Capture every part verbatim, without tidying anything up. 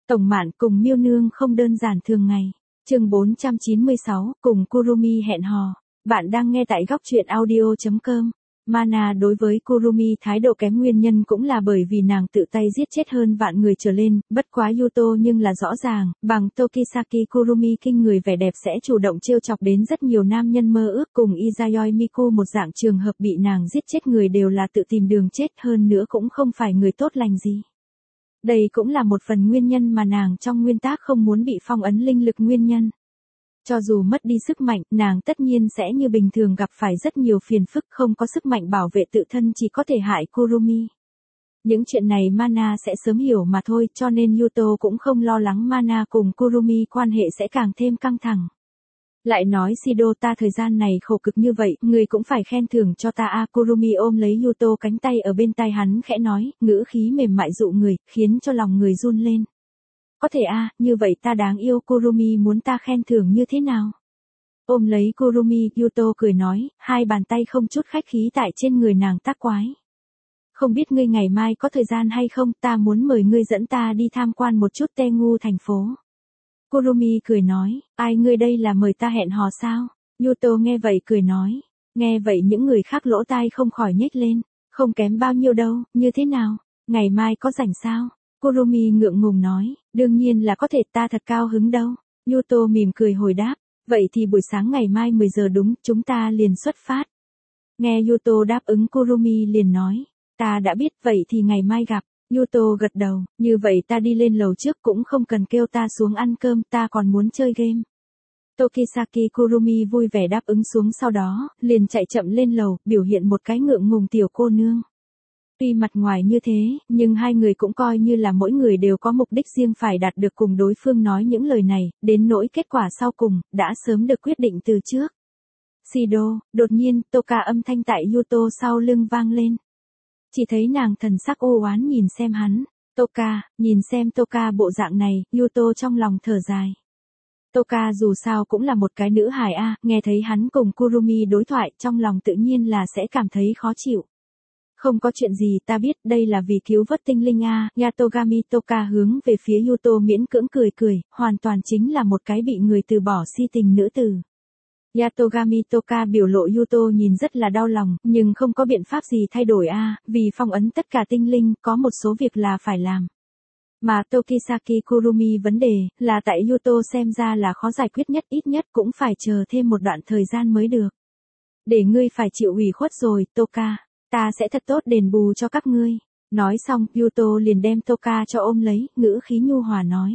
Tổng Mạn cùng Miêu Nương không đơn giản thường ngày. Chương bốn trăm chín mươi sáu, cùng Kurumi hẹn hò. Bạn đang nghe tại góc truyện audio chấm com. Mana đối với Kurumi thái độ kém nguyên nhân cũng là bởi vì nàng tự tay giết chết hơn vạn người trở lên, bất quá Yuto nhưng là rõ ràng, bằng Tokisaki Kurumi kinh người vẻ đẹp sẽ chủ động trêu chọc đến rất nhiều nam nhân mơ ước, cùng Izayoi Miku một dạng trường hợp bị nàng giết chết người đều là tự tìm đường chết, hơn nữa cũng không phải người tốt lành gì. Đây cũng là một phần nguyên nhân mà nàng trong nguyên tắc không muốn bị phong ấn linh lực nguyên nhân. Cho dù mất đi sức mạnh, nàng tất nhiên sẽ như bình thường gặp phải rất nhiều phiền phức, không có sức mạnh bảo vệ tự thân chỉ có thể hại Kurumi. Những chuyện này Mana sẽ sớm hiểu mà thôi, cho nên Yuto cũng không lo lắng Mana cùng Kurumi quan hệ sẽ càng thêm căng thẳng. Lại nói Shido, ta thời gian này khổ cực như vậy, người cũng phải khen thưởng cho ta a. Kurumi ôm lấy Yuto cánh tay ở bên tai hắn khẽ nói, ngữ khí mềm mại dụ người, khiến cho lòng người run lên. Có thể a, à, như vậy ta đáng yêu. Kurumi muốn ta khen thưởng như thế nào? Ôm lấy Kurumi, Yuto cười nói, hai bàn tay không chút khách khí tại trên người nàng tác quái. Không biết ngươi ngày mai có thời gian hay không, ta muốn mời ngươi dẫn ta đi tham quan một chút Tengu thành phố. Kurumi cười nói, ai, ngươi đây là mời ta hẹn hò sao? Yuto nghe vậy cười nói, nghe vậy những người khác lỗ tai không khỏi nhếch lên, không kém bao nhiêu đâu, như thế nào? Ngày mai có rảnh sao? Kurumi ngượng ngùng nói, đương nhiên là có thể, ta thật cao hứng đâu. Yuto mỉm cười hồi đáp, vậy thì buổi sáng ngày mai mười giờ đúng, chúng ta liền xuất phát. Nghe Yuto đáp ứng, Kurumi liền nói, ta đã biết, vậy thì ngày mai gặp. Yuto gật đầu, như vậy ta đi lên lầu trước, cũng không cần kêu ta xuống ăn cơm, ta còn muốn chơi game. Tokisaki Kurumi vui vẻ đáp ứng xuống, sau đó, liền chạy chậm lên lầu, biểu hiện một cái ngượng ngùng tiểu cô nương. Tuy mặt ngoài như thế, nhưng hai người cũng coi như là mỗi người đều có mục đích riêng phải đạt được, cùng đối phương nói những lời này, đến nỗi kết quả sau cùng, đã sớm được quyết định từ trước. Shido, đột nhiên, Toka âm thanh tại Yuto sau lưng vang lên. Chỉ thấy nàng thần sắc u oán nhìn xem hắn. Toka, nhìn xem Toka bộ dạng này, Yuto trong lòng thở dài. Toka dù sao cũng là một cái nữ hài a, nghe thấy hắn cùng Kurumi đối thoại, trong lòng tự nhiên là sẽ cảm thấy khó chịu. Không có chuyện gì, ta biết, đây là vì cứu vớt tinh linh a. Yatogami Toka hướng về phía Yuto miễn cưỡng cười cười, hoàn toàn chính là một cái bị người từ bỏ si tình nữ tử. Yatogami Toka biểu lộ Yuto nhìn rất là đau lòng, nhưng không có biện pháp gì thay đổi a, vì phong ấn tất cả tinh linh, có một số việc là phải làm. Mà Tokisaki Kurumi vấn đề, là tại Yuto xem ra là khó giải quyết nhất, ít nhất cũng phải chờ thêm một đoạn thời gian mới được. Để ngươi phải chịu ủy khuất rồi, Toka. Ta sẽ thật tốt đền bù cho các ngươi. Nói xong, Yuto liền đem Toka cho ôm lấy, ngữ khí nhu hòa nói.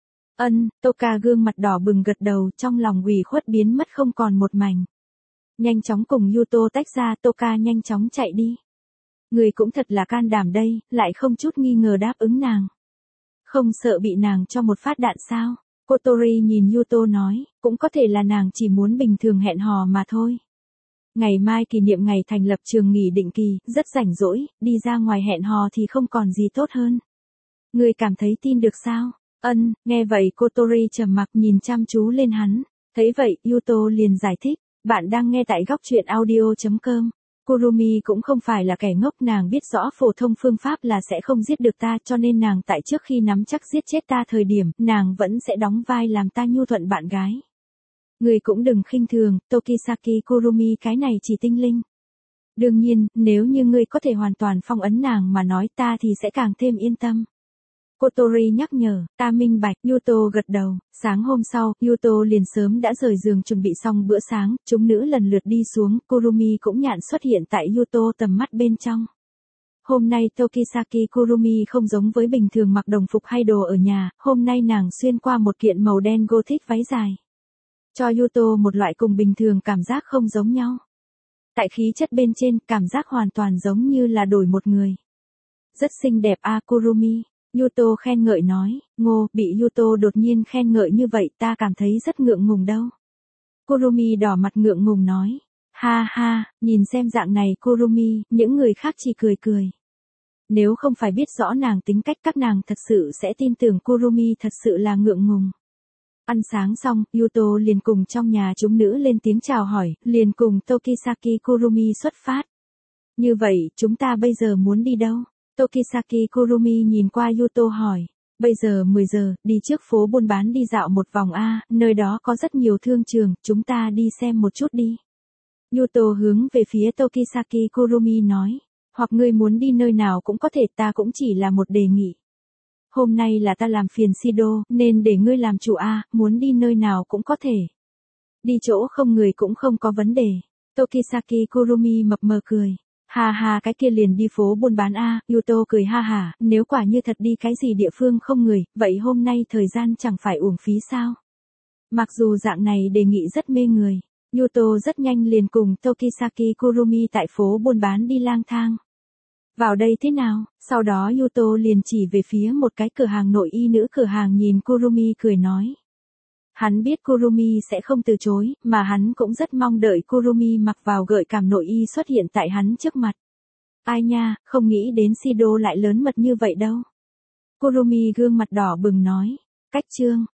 Ân, Toka gương mặt đỏ bừng gật đầu, trong lòng ủy khuất biến mất không còn một mảnh. Nhanh chóng cùng Yuto tách ra, Toka nhanh chóng chạy đi. Người cũng thật là can đảm đây, lại không chút nghi ngờ đáp ứng nàng. Không sợ bị nàng cho một phát đạn sao? Kotori nhìn Yuto nói, cũng có thể là nàng chỉ muốn bình thường hẹn hò mà thôi. Ngày mai kỷ niệm ngày thành lập trường nghỉ định kỳ, rất rảnh rỗi, đi ra ngoài hẹn hò thì không còn gì tốt hơn. Ngươi cảm thấy tin được sao? Ân, nghe vậy Kotori trầm mặc nhìn chăm chú lên hắn. Thấy vậy, Yuto liền giải thích, bạn đang nghe tại góc truyện audio chấm com. Kurumi cũng không phải là kẻ ngốc, nàng biết rõ phổ thông phương pháp là sẽ không giết được ta, cho nên nàng tại trước khi nắm chắc giết chết ta thời điểm, nàng vẫn sẽ đóng vai làm ta nhu thuận bạn gái. Người cũng đừng khinh thường, Tokisaki Kurumi cái này chỉ tinh linh. Đương nhiên, nếu như ngươi có thể hoàn toàn phong ấn nàng mà nói, ta thì sẽ càng thêm yên tâm. Kotori nhắc nhở, ta minh bạch. Yuto gật đầu. Sáng hôm sau, Yuto liền sớm đã rời giường chuẩn bị xong bữa sáng, chúng nữ lần lượt đi xuống, Kurumi cũng nhạn xuất hiện tại Yuto tầm mắt bên trong. Hôm nay Tokisaki Kurumi không giống với bình thường mặc đồng phục hay đồ ở nhà, hôm nay nàng xuyên qua một kiện màu đen gothic váy dài. Cho Yuto một loại cùng bình thường cảm giác không giống nhau. Tại khí chất bên trên, cảm giác hoàn toàn giống như là đổi một người. Rất xinh đẹp a Kurumi. Yuto khen ngợi nói, ngô, bị Yuto đột nhiên khen ngợi như vậy, ta cảm thấy rất ngượng ngùng đâu. Kurumi đỏ mặt ngượng ngùng nói, ha ha, nhìn xem dạng này Kurumi, những người khác chỉ cười cười. Nếu không phải biết rõ nàng tính cách, các nàng thật sự sẽ tin tưởng Kurumi thật sự là ngượng ngùng. Ăn sáng xong, Yuto liền cùng trong nhà chúng nữ lên tiếng chào hỏi, liền cùng Tokisaki Kurumi xuất phát. Như vậy, chúng ta bây giờ muốn đi đâu? Tokisaki Kurumi nhìn qua Yuto hỏi. Bây giờ mười giờ, đi trước phố buôn bán đi dạo một vòng a, nơi đó có rất nhiều thương trường, chúng ta đi xem một chút đi. Yuto hướng về phía Tokisaki Kurumi nói. Hoặc ngươi muốn đi nơi nào cũng có thể, ta cũng chỉ là một đề nghị. Hôm nay là ta làm phiền Shido, nên để ngươi làm chủ a, muốn đi nơi nào cũng có thể. Đi chỗ không người cũng không có vấn đề. Tokisaki Kurumi mập mờ cười. Ha ha, cái kia liền đi phố buôn bán a, Yuto cười ha hả, nếu quả như thật đi cái gì địa phương không người, vậy hôm nay thời gian chẳng phải uổng phí sao? Mặc dù dạng này đề nghị rất mê người, Yuto rất nhanh liền cùng Tokisaki Kurumi tại phố buôn bán đi lang thang. Vào đây thế nào? Sau đó Yuto liền chỉ về phía một cái cửa hàng nội y nữ, cửa hàng nhìn Kurumi cười nói. Hắn biết Kurumi sẽ không từ chối, mà hắn cũng rất mong đợi Kurumi mặc vào gợi cảm nội y xuất hiện tại hắn trước mặt. Ai nha, không nghĩ đến Shido lại lớn mật như vậy đâu. Kurumi gương mặt đỏ bừng nói. Cách chương.